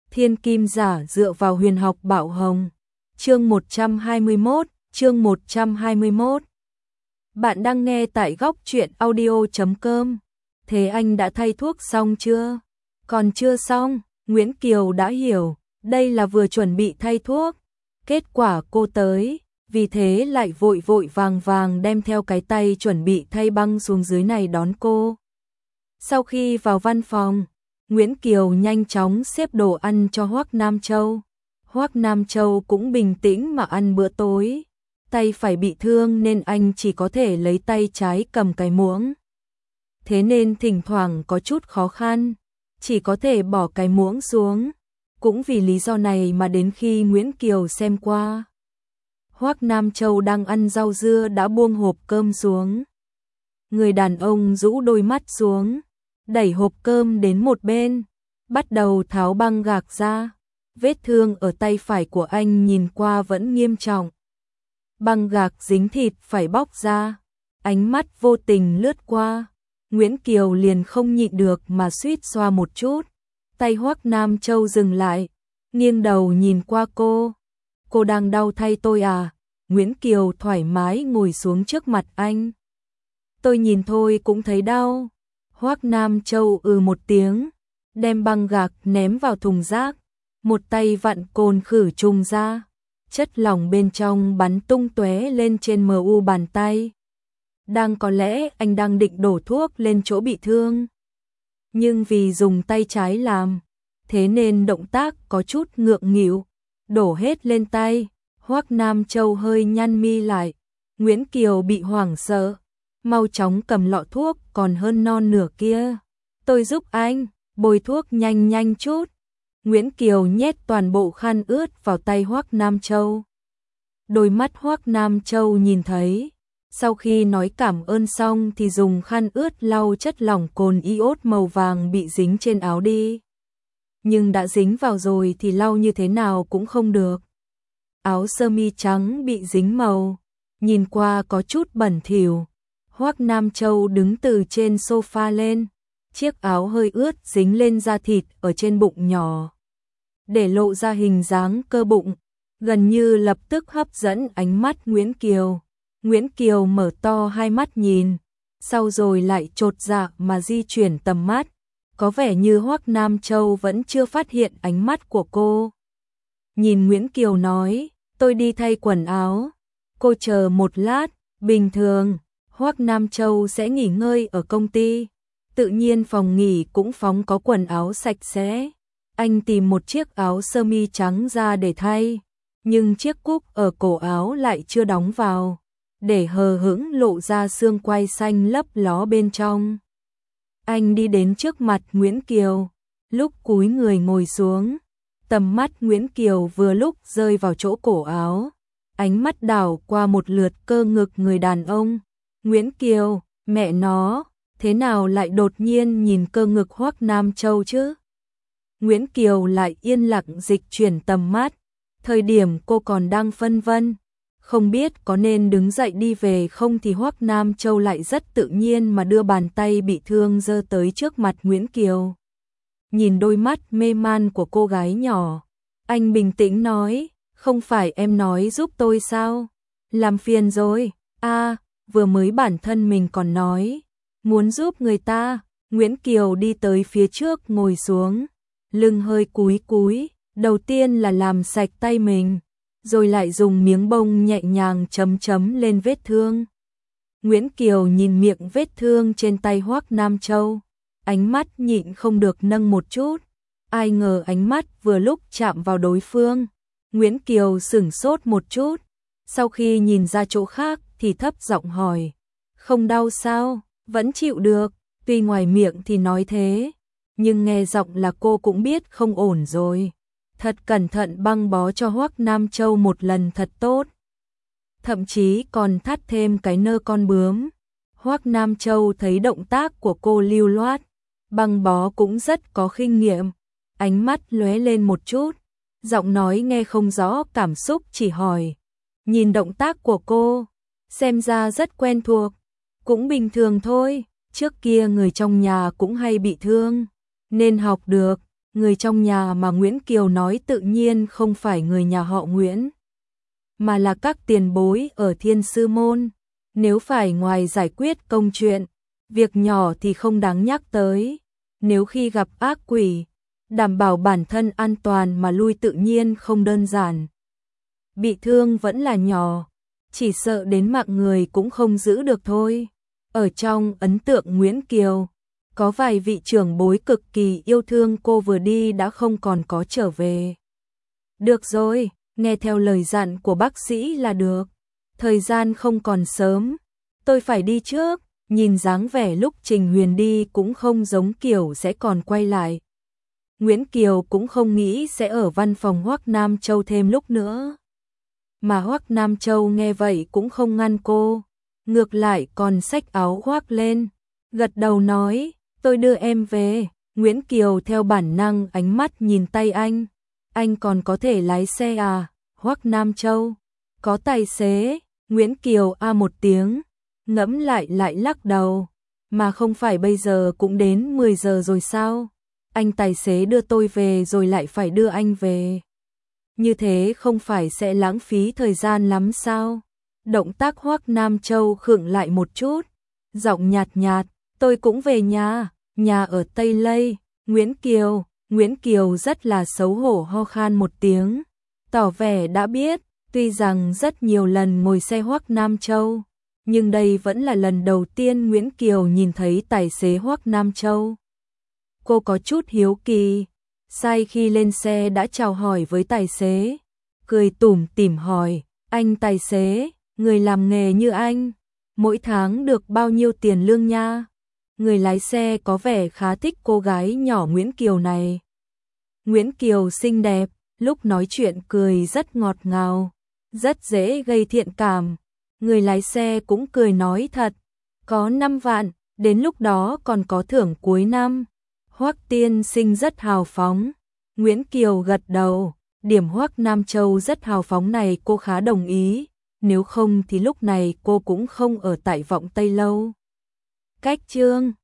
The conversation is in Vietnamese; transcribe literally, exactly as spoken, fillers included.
Thiên kim giả dựa vào huyền học Bảo Hồng. Chương một trăm hai mươi mốt, chương một trăm hai mươi mốt. Bạn đang nghe tại góc truyện audio chấm com. Thế anh đã thay thuốc xong chưa? Còn chưa xong, Nguyễn Kiều đã hiểu, đây là vừa chuẩn bị thay thuốc. Kết quả cô tới, vì thế lại vội vội vàng vàng đem theo cái tay chuẩn bị thay băng xuống dưới này đón cô. Sau khi vào văn phòng, Nguyễn Kiều nhanh chóng xếp đồ ăn cho Hoắc Nam Châu. Hoắc Nam Châu cũng bình tĩnh mà ăn bữa tối. Tay phải bị thương nên anh chỉ có thể lấy tay trái cầm cái muỗng. Thế nên thỉnh thoảng có chút khó khăn, chỉ có thể bỏ cái muỗng xuống. Cũng vì lý do này mà đến khi Nguyễn Kiều xem qua, Hoắc Nam Châu đang ăn rau dưa đã buông hộp cơm xuống. Người đàn ông rũ đôi mắt xuống, đẩy hộp cơm đến một bên, bắt đầu tháo băng gạc ra. Vết thương ở tay phải của anh nhìn qua vẫn nghiêm trọng. Băng gạc dính thịt phải bóc ra. Ánh mắt vô tình lướt qua, Nguyễn Kiều liền không nhịn được mà suýt xoa một chút. Tay Hoắc Nam Châu dừng lại, nghiêng đầu nhìn qua cô. Cô đang đau thay tôi à? Nguyễn Kiều thoải mái ngồi xuống trước mặt anh. Tôi nhìn thôi cũng thấy đau. Hoắc Nam Châu ừ một tiếng, đem băng gạc ném vào thùng rác, một tay vặn cồn khử trùng ra, chất lỏng bên trong bắn tung tóe lên trên mờ u bàn tay. Đang có lẽ anh đang định đổ thuốc lên chỗ bị thương, nhưng vì dùng tay trái làm, thế nên động tác có chút ngượng nghịu, đổ hết lên tay. Hoắc Nam Châu hơi nhăn mi lại. Nguyễn Kiều bị hoảng sợ, mau chóng cầm lọ thuốc còn hơn non nửa kia. Tôi giúp anh, bôi thuốc nhanh nhanh chút. Nguyễn Kiều nhét toàn bộ khăn ướt vào tay Hoắc Nam Châu. Đôi mắt Hoắc Nam Châu nhìn thấy, sau khi nói cảm ơn xong thì dùng khăn ướt lau chất lỏng cồn iốt màu vàng bị dính trên áo đi. Nhưng đã dính vào rồi thì lau như thế nào cũng không được. Áo sơ mi trắng bị dính màu, nhìn qua có chút bẩn thỉu. Hoắc Nam Châu đứng từ trên sofa lên, chiếc áo hơi ướt dính lên da thịt ở trên bụng nhỏ, để lộ ra hình dáng cơ bụng, gần như lập tức hấp dẫn ánh mắt Nguyễn Kiều. Nguyễn Kiều mở to hai mắt nhìn, sau rồi lại chột dạ mà di chuyển tầm mắt, có vẻ như Hoắc Nam Châu vẫn chưa phát hiện ánh mắt của cô. Nhìn Nguyễn Kiều nói, tôi đi thay quần áo, cô chờ một lát. Bình thường Hoắc Nam Châu sẽ nghỉ ngơi ở công ty, tự nhiên phòng nghỉ cũng phóng có quần áo sạch sẽ. Anh tìm một chiếc áo sơ mi trắng ra để thay, nhưng chiếc cúc ở cổ áo lại chưa đóng vào, để hờ hững lộ ra xương quai xanh lấp ló bên trong. Anh đi đến trước mặt Nguyễn Kiều, lúc cúi người ngồi xuống, tầm mắt Nguyễn Kiều vừa lúc rơi vào chỗ cổ áo, ánh mắt đảo qua một lượt cơ ngực người đàn ông. Nguyễn Kiều, mẹ nó, thế nào lại đột nhiên nhìn cơ ngực Hoắc Nam Châu chứ? Nguyễn Kiều lại yên lặng dịch chuyển tầm mắt. Thời điểm cô còn đang phân vân, không biết có nên đứng dậy đi về không thì Hoắc Nam Châu lại rất tự nhiên mà đưa bàn tay bị thương giơ tới trước mặt Nguyễn Kiều. Nhìn đôi mắt mê man của cô gái nhỏ, anh bình tĩnh nói, không phải em nói giúp tôi sao? Làm phiền rồi. A, à, vừa mới bản thân mình còn nói muốn giúp người ta. Nguyễn Kiều đi tới phía trước ngồi xuống, lưng hơi cúi cúi, đầu tiên là làm sạch tay mình, rồi lại dùng miếng bông nhẹ nhàng chấm chấm lên vết thương. Nguyễn Kiều nhìn miệng vết thương trên tay Hoắc Nam Châu, ánh mắt nhịn không được nâng một chút. Ai ngờ ánh mắt vừa lúc chạm vào đối phương, Nguyễn Kiều sửng sốt một chút, sau khi nhìn ra chỗ khác thì thấp giọng hỏi, không đau sao? Vẫn chịu được. Tuy ngoài miệng thì nói thế, nhưng nghe giọng là cô cũng biết không ổn rồi. Thật cẩn thận băng bó cho Hoắc Nam Châu một lần thật tốt, thậm chí còn thắt thêm cái nơ con bướm. Hoắc Nam Châu thấy động tác của cô lưu loát, băng bó cũng rất có kinh nghiệm, ánh mắt lóe lên một chút, giọng nói nghe không rõ cảm xúc, chỉ hỏi, nhìn động tác của cô, xem ra rất quen thuộc. Cũng bình thường thôi, trước kia người trong nhà cũng hay bị thương, nên học được. Người trong nhà mà Nguyễn Kiều nói tự nhiên không phải người nhà họ Nguyễn, mà là các tiền bối ở Thiên Sư Môn. Nếu phải ngoài giải quyết công chuyện, việc nhỏ thì không đáng nhắc tới. Nếu khi gặp ác quỷ, đảm bảo bản thân an toàn mà lui tự nhiên không đơn giản. Bị thương vẫn là nhỏ, chỉ sợ đến mạng người cũng không giữ được thôi. Ở trong ấn tượng Nguyễn Kiều, có vài vị trưởng bối cực kỳ yêu thương cô vừa đi đã không còn có trở về. Được rồi, nghe theo lời dặn của bác sĩ là được. Thời gian không còn sớm, tôi phải đi trước. Nhìn dáng vẻ lúc Trình Huyền đi cũng không giống kiểu sẽ còn quay lại. Nguyễn Kiều cũng không nghĩ sẽ ở văn phòng Hoắc Nam Châu thêm lúc nữa. Mà Hoắc Nam Châu nghe vậy cũng không ngăn cô, ngược lại còn xách áo khoác lên, gật đầu nói, tôi đưa em về. Nguyễn Kiều theo bản năng ánh mắt nhìn tay anh, anh còn có thể lái xe à? Hoắc Nam Châu, có tài xế. Nguyễn Kiều a một tiếng, ngẫm lại lại lắc đầu, mà không phải bây giờ cũng đến mười giờ rồi sao? Anh tài xế đưa tôi về rồi lại phải đưa anh về. Như thế không phải sẽ lãng phí thời gian lắm sao? Động tác Hoắc Nam Châu khựng lại một chút, giọng nhạt nhạt, tôi cũng về nhà, nhà ở Tây Lây. Nguyễn Kiều, Nguyễn Kiều rất là xấu hổ ho khan một tiếng, tỏ vẻ đã biết, tuy rằng rất nhiều lần ngồi xe Hoắc Nam Châu, nhưng đây vẫn là lần đầu tiên Nguyễn Kiều nhìn thấy tài xế Hoắc Nam Châu. Cô có chút hiếu kỳ, sai khi lên xe đã chào hỏi với tài xế, cười tủm tỉm hỏi, anh tài xế, người làm nghề như anh, mỗi tháng được bao nhiêu tiền lương nha? Người lái xe có vẻ khá thích cô gái nhỏ Nguyễn Kiều này. Nguyễn Kiều xinh đẹp, lúc nói chuyện cười rất ngọt ngào, rất dễ gây thiện cảm. Người lái xe cũng cười nói thật, có năm vạn, đến lúc đó còn có thưởng cuối năm. Hoắc tiên sinh rất hào phóng. Nguyễn Kiều gật đầu, điểm Hoắc Nam Châu rất hào phóng này cô khá đồng ý, nếu không thì lúc này cô cũng không ở tại Vọng Tây lâu. Cách chương